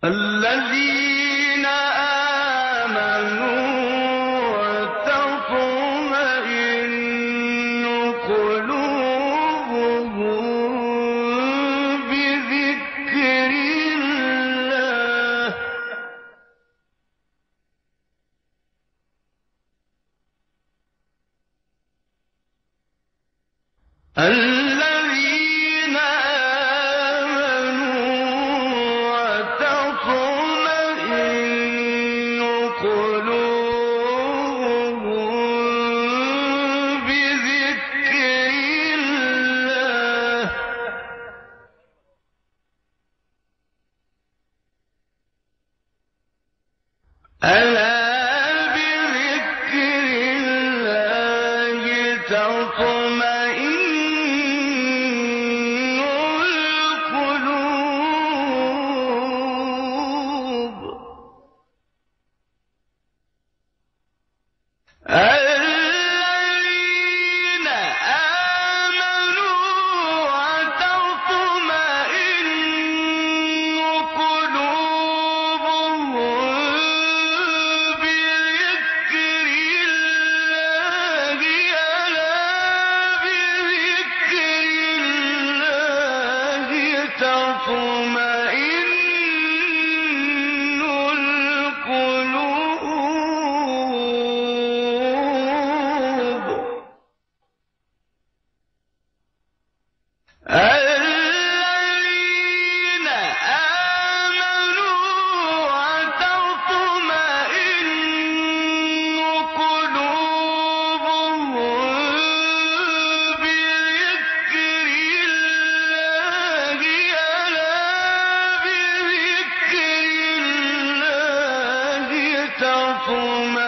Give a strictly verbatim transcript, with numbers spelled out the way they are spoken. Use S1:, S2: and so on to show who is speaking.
S1: الذين آمنوا وتطمئن قلوبهم بذكر الله. الذين آمنوا وتطمئن قلوبهم بذكر الله. ألا بذكر الله تطمئن القلوب. الذين آمنوا وتطمئن قلوبهم بذكر الله. ألا بذكر الله تطمئن القلوب. الذين آمنوا وتطمئن قلوبهم بذكر الله. ألا بذكر الله تطمئن